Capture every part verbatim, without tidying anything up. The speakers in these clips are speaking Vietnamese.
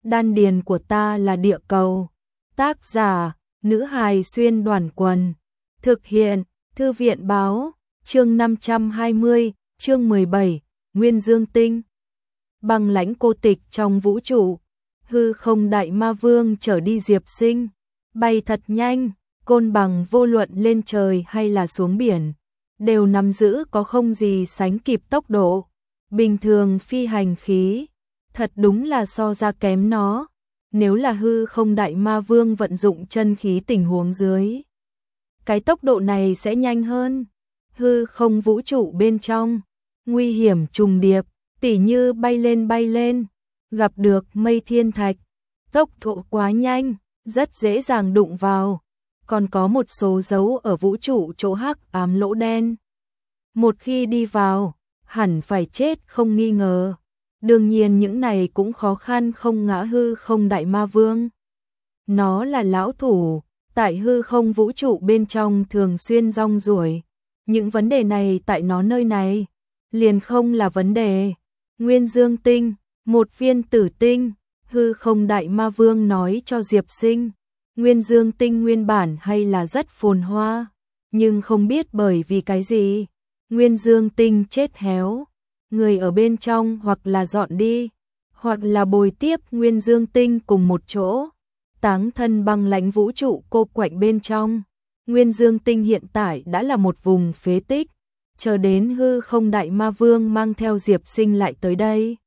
Đan điền của ta là địa cầu. Tác giả, nữ hài xuyên đoàn quần. Thực hiện, Thư viện báo, chương năm trăm hai mươi, chương mười bảy, Nguyên Dương Tinh. Băng lãnh cô tịch trong vũ trụ, hư không đại ma vương trở đi Diệp Sinh, bay thật nhanh, côn bằng vô luận lên trời hay là xuống biển, đều nắm giữ có không gì sánh kịp tốc độ. Bình thường phi hành khí, thật đúng là so ra kém nó, nếu là hư không đại ma vương vận dụng chân khí tình huống dưới. Cái tốc độ này sẽ nhanh hơn. Hư không vũ trụ bên trong, nguy hiểm trùng điệp, tỉ như bay lên bay lên, gặp được mây thiên thạch, tốc độ quá nhanh, rất dễ dàng đụng vào. Còn có một số dấu ở vũ trụ chỗ hắc ám lỗ đen. Một khi đi vào, hẳn phải chết không nghi ngờ. Đương nhiên những này cũng khó khăn không ngã hư không đại ma vương. Nó là lão thủ, tại hư không vũ trụ bên trong thường xuyên rong ruổi. Những vấn đề này tại nó nơi này, liền không là vấn đề. Nguyên Dương Tinh, một viên tử tinh, hư không đại ma vương nói cho Diệp Sinh. Nguyên Dương Tinh nguyên bản hay là rất phồn hoa, nhưng không biết bởi vì cái gì, Nguyên Dương Tinh chết héo. Người ở bên trong hoặc là dọn đi, hoặc là bồi tiếp Nguyên Dương Tinh cùng một chỗ. Táng thân băng lãnh vũ trụ cô quạnh bên trong. Nguyên Dương Tinh hiện tại đã là một vùng phế tích, chờ đến hư không đại ma vương mang theo Diệp Sinh lại tới đây.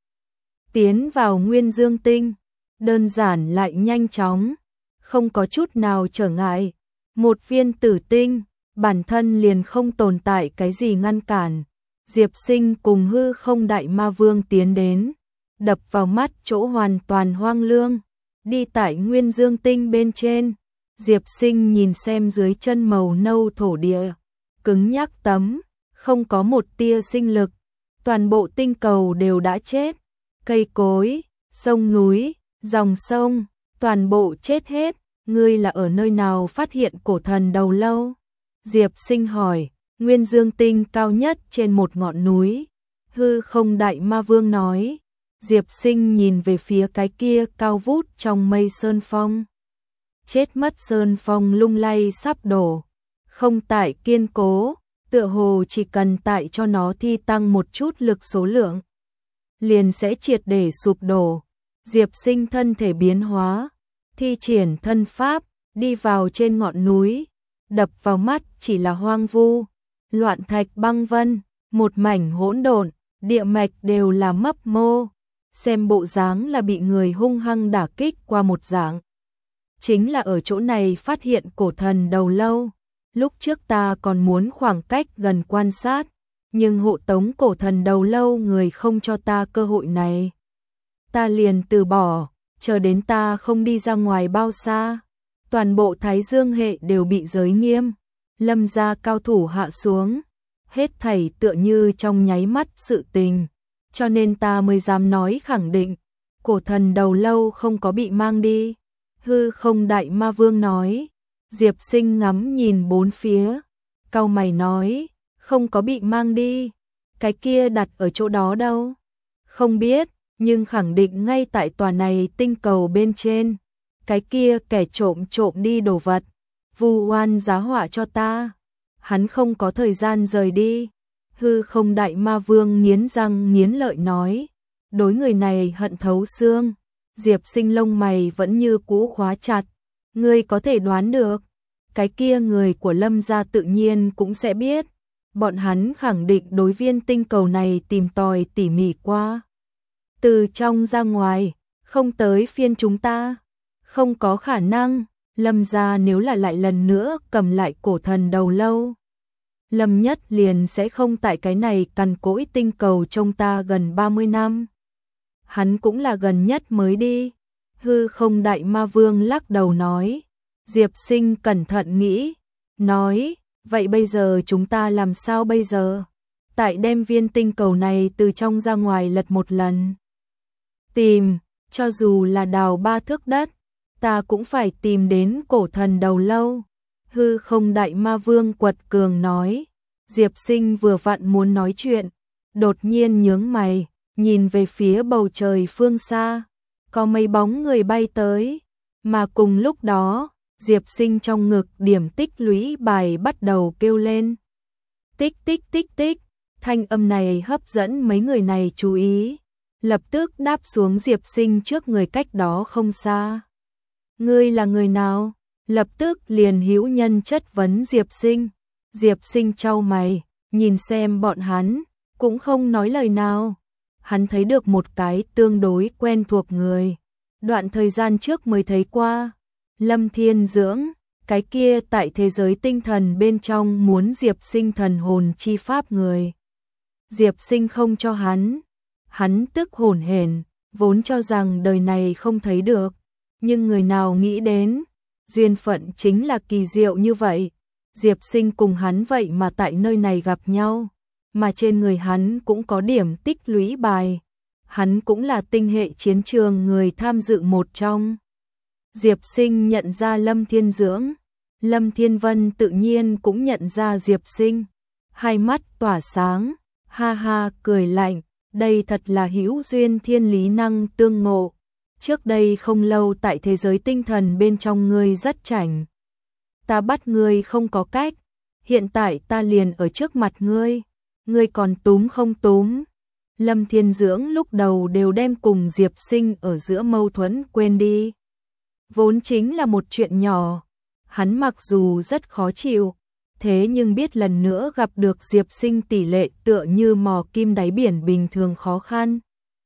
Tiến vào Nguyên Dương Tinh, đơn giản lại nhanh chóng, không có chút nào trở ngại. Một viên tử tinh, bản thân liền không tồn tại cái gì ngăn cản. Diệp Sinh cùng hư không đại ma vương tiến đến, đập vào mắt chỗ hoàn toàn hoang lương. Đi tại Nguyên Dương Tinh bên trên, Diệp Sinh nhìn xem dưới chân màu nâu thổ địa, cứng nhắc tấm, không có một tia sinh lực, toàn bộ tinh cầu đều đã chết, cây cối, sông núi, dòng sông, toàn bộ chết hết. Ngươi là ở nơi nào phát hiện cổ thần đầu lâu? Diệp Sinh hỏi. Nguyên Dương Tinh cao nhất trên một ngọn núi. Hư không đại ma vương nói. Diệp Sinh nhìn về phía cái kia cao vút trong mây sơn phong. Chết mất sơn phong lung lay sắp đổ. Không tại kiên cố, tựa hồ chỉ cần tại cho nó thi tăng một chút lực số lượng, liền sẽ triệt để sụp đổ. Diệp Sinh thân thể biến hóa, thi triển thân pháp, đi vào trên ngọn núi. Đập vào mắt chỉ là hoang vu, loạn thạch băng vân, một mảnh hỗn độn, địa mạch đều là mấp mô, xem bộ dáng là bị người hung hăng đả kích qua một dạng. Chính là ở chỗ này phát hiện cổ thần đầu lâu. Lúc trước ta còn muốn khoảng cách gần quan sát, nhưng hộ tống cổ thần đầu lâu người không cho ta cơ hội này. Ta liền từ bỏ, chờ đến ta không đi ra ngoài bao xa, toàn bộ Thái Dương hệ đều bị giới nghiêm. Lâm gia cao thủ hạ xuống, hết thảy tựa như trong nháy mắt sự tình, cho nên ta mới dám nói khẳng định, cổ thần đầu lâu không có bị mang đi. Hư không đại ma vương nói. Diệp Sinh ngắm nhìn bốn phía, cau mày nói, không có bị mang đi, cái kia đặt ở chỗ đó đâu? Không biết, nhưng khẳng định ngay tại tòa này tinh cầu bên trên. Cái kia kẻ trộm trộm đi đồ vật, vu oan giá họa cho ta. Hắn không có thời gian rời đi. Hư không đại ma vương nghiến răng nghiến lợi nói. Đối người này hận thấu xương. Diệp Sinh lông mày vẫn như cũ khóa chặt. Ngươi có thể đoán được, cái kia người của Lâm gia tự nhiên cũng sẽ biết. Bọn hắn khẳng định đối viên tinh cầu này tìm tòi tỉ mỉ qua. Từ trong ra ngoài, không tới phiên chúng ta. Không có khả năng, Lâm gia nếu là lại lần nữa cầm lại cổ thần đầu lâu, Lâm Nhất liền sẽ không tại cái này cằn cỗi tinh cầu trông ta gần ba mươi năm. Hắn cũng là gần nhất mới đi. Hư không đại ma vương lắc đầu nói. Diệp Sinh cẩn thận nghĩ, nói, vậy bây giờ chúng ta làm sao bây giờ? Tại đem viên tinh cầu này từ trong ra ngoài lật một lần. Tìm, cho dù là đào ba thước đất, ta cũng phải tìm đến cổ thần đầu lâu. Hư không đại ma vương quật cường nói. Diệp Sinh vừa vặn muốn nói chuyện, đột nhiên nhướng mày, nhìn về phía bầu trời phương xa. có mấy bóng người bay tới, mà cùng lúc đó, Diệp Sinh trong ngực điểm tích lũy bài bắt đầu kêu lên. Tích tích tích tích, thanh âm này hấp dẫn mấy người này chú ý, lập tức đáp xuống Diệp Sinh trước người cách đó không xa. Ngươi là người nào? Lập tức liền hữu nhân chất vấn Diệp Sinh. Diệp Sinh chau mày, nhìn xem bọn hắn, cũng không nói lời nào. Hắn thấy được một cái tương đối quen thuộc người. Đoạn thời gian trước mới thấy qua. Lâm Thiên Dưỡng, cái kia tại thế giới tinh thần bên trong muốn Diệp Sinh thần hồn chi pháp người. Diệp Sinh không cho hắn. Hắn tức hổn hển, vốn cho rằng đời này không thấy được. Nhưng người nào nghĩ đến, duyên phận chính là kỳ diệu như vậy. Diệp Sinh cùng hắn vậy mà tại nơi này gặp nhau, mà trên người hắn cũng có điểm tích lũy bài. Hắn cũng là tinh hệ chiến trường người tham dự một trong. Diệp Sinh nhận ra Lâm Thiên Dưỡng, Lâm Thiên Vân tự nhiên cũng nhận ra Diệp Sinh. Hai mắt tỏa sáng, ha ha cười lạnh, đây thật là hữu duyên thiên lý năng tương ngộ. Trước đây không lâu tại thế giới tinh thần bên trong ngươi rất chảnh. Ta bắt ngươi không có cách, hiện tại ta liền ở trước mặt ngươi, ngươi còn túm không túm. Lâm Thiên Dưỡng lúc đầu đều đem cùng Diệp Sinh ở giữa mâu thuẫn quên đi. Vốn chính là một chuyện nhỏ, hắn mặc dù rất khó chịu, thế nhưng biết lần nữa gặp được Diệp Sinh tỷ lệ tựa như mò kim đáy biển bình thường khó khăn.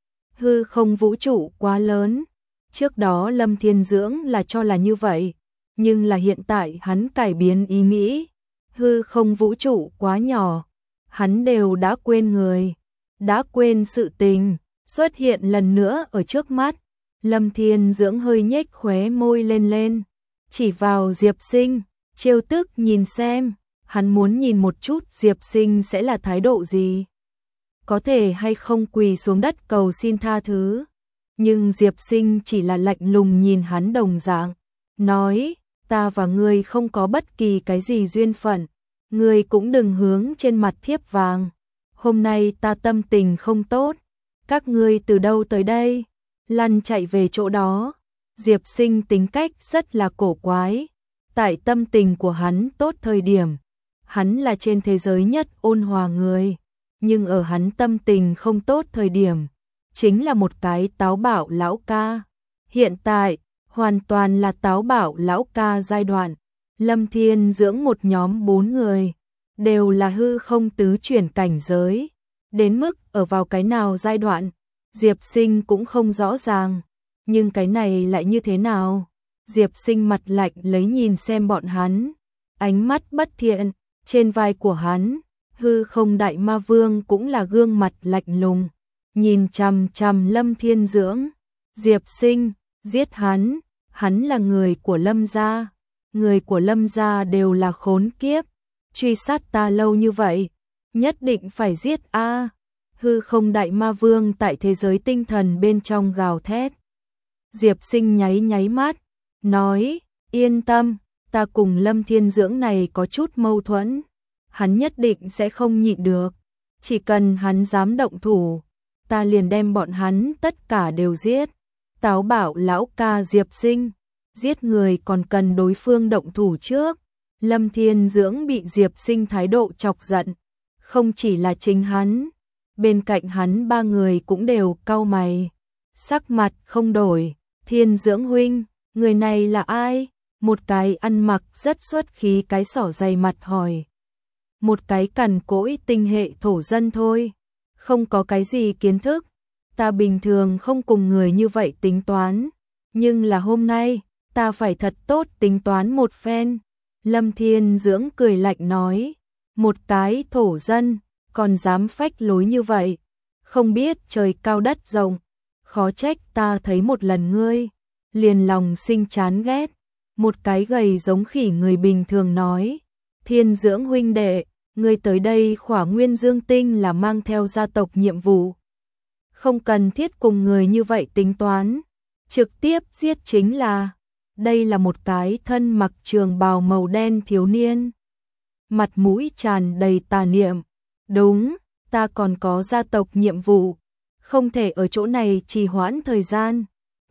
Hư không vũ trụ quá lớn, trước đó Lâm Thiên Dưỡng là cho là như vậy, nhưng là hiện tại hắn cải biến ý nghĩ. Hư không vũ trụ quá nhỏ, hắn đều đã quên người, đã quên sự tình, xuất hiện lần nữa ở trước mắt. Lâm Thiên Dưỡng hơi nhếch khóe môi lên lên, chỉ vào Diệp Sinh, trêu tức nhìn xem, hắn muốn nhìn một chút Diệp Sinh sẽ là thái độ gì. Có thể hay không quỳ xuống đất cầu xin tha thứ. Nhưng Diệp Sinh chỉ là lạnh lùng nhìn hắn đồng dạng, nói, ta và ngươi không có bất kỳ cái gì duyên phận, ngươi cũng đừng hướng trên mặt thiếp vàng. Hôm nay ta tâm tình không tốt, các ngươi từ đâu tới đây? Lăn chạy về chỗ đó. Diệp Sinh tính cách rất là cổ quái, tại tâm tình của hắn tốt thời điểm, hắn là trên thế giới nhất ôn hòa người, nhưng ở hắn tâm tình không tốt thời điểm, chính là một cái táo bạo lão ca. Hiện tại, hoàn toàn là táo bạo lão ca giai đoạn. Lâm Thiên Dưỡng một nhóm bốn người, đều là hư không tứ chuyển cảnh giới. Đến mức ở vào cái nào giai đoạn, Diệp Sinh cũng không rõ ràng. Nhưng cái này lại như thế nào? Diệp Sinh mặt lạnh lấy nhìn xem bọn hắn, ánh mắt bất thiện, trên vai của hắn, hư không đại ma vương cũng là gương mặt lạnh lùng, nhìn chằm chằm Lâm Thiên Dưỡng. Diệp Sinh, giết hắn, hắn là người của Lâm gia, người của Lâm gia đều là khốn kiếp, truy sát ta lâu như vậy, nhất định phải giết a. Hư không đại ma vương tại thế giới tinh thần bên trong gào thét. Diệp Sinh nháy nháy mắt, nói, yên tâm, ta cùng Lâm Thiên Dưỡng này có chút mâu thuẫn, hắn nhất định sẽ không nhịn được, chỉ cần hắn dám động thủ, ta liền đem bọn hắn tất cả đều giết. Táo bạo lão ca Diệp Sinh, giết người còn cần đối phương động thủ trước. Lâm Thiên Dưỡng bị Diệp Sinh thái độ chọc giận, không chỉ là chính hắn, bên cạnh hắn ba người cũng đều cau mày, sắc mặt không đổi. Thiên Dưỡng huynh, người này là ai? Một cái ăn mặc rất xuất khí cái xỏ dày mặt hỏi. Một cái cằn cỗi tinh hệ thổ dân thôi, không có cái gì kiến thức, ta bình thường không cùng người như vậy tính toán, nhưng là hôm nay, ta phải thật tốt tính toán một phen. Lâm Thiên Dưỡng cười lạnh nói, một cái thổ dân, còn dám phách lối như vậy, không biết trời cao đất rộng, khó trách ta thấy một lần ngươi, liền lòng sinh chán ghét. Một cái gầy giống khỉ người bình thường nói, Thiên Dưỡng huynh đệ, ngươi tới đây Khỏa Nguyên Dương Tinh là mang theo gia tộc nhiệm vụ, không cần thiết cùng người như vậy tính toán, trực tiếp giết chính là. Đây là một cái thân mặc trường bào màu đen thiếu niên, mặt mũi tràn đầy tà niệm. Đúng, ta còn có gia tộc nhiệm vụ, không thể ở chỗ này trì hoãn thời gian.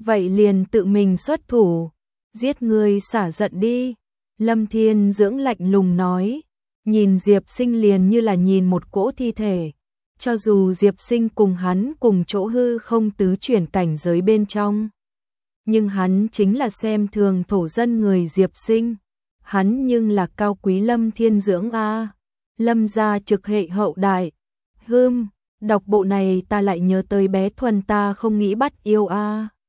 vậy liền tự mình xuất thủ, giết người xả giận đi. Lâm Thiên Dưỡng lạnh lùng nói, nhìn Diệp Sinh liền như là nhìn một cỗ thi thể. Cho dù Diệp Sinh cùng hắn cùng chỗ hư không tứ chuyển cảnh giới bên trong, nhưng hắn chính là xem thường thổ dân người Diệp Sinh. Hắn nhưng là cao quý Lâm Thiên Dưỡng a, Lâm gia trực hệ hậu đại. Hừm, đọc bộ này ta lại nhớ tới bé Thuần ta không nghĩ bắt yêu a.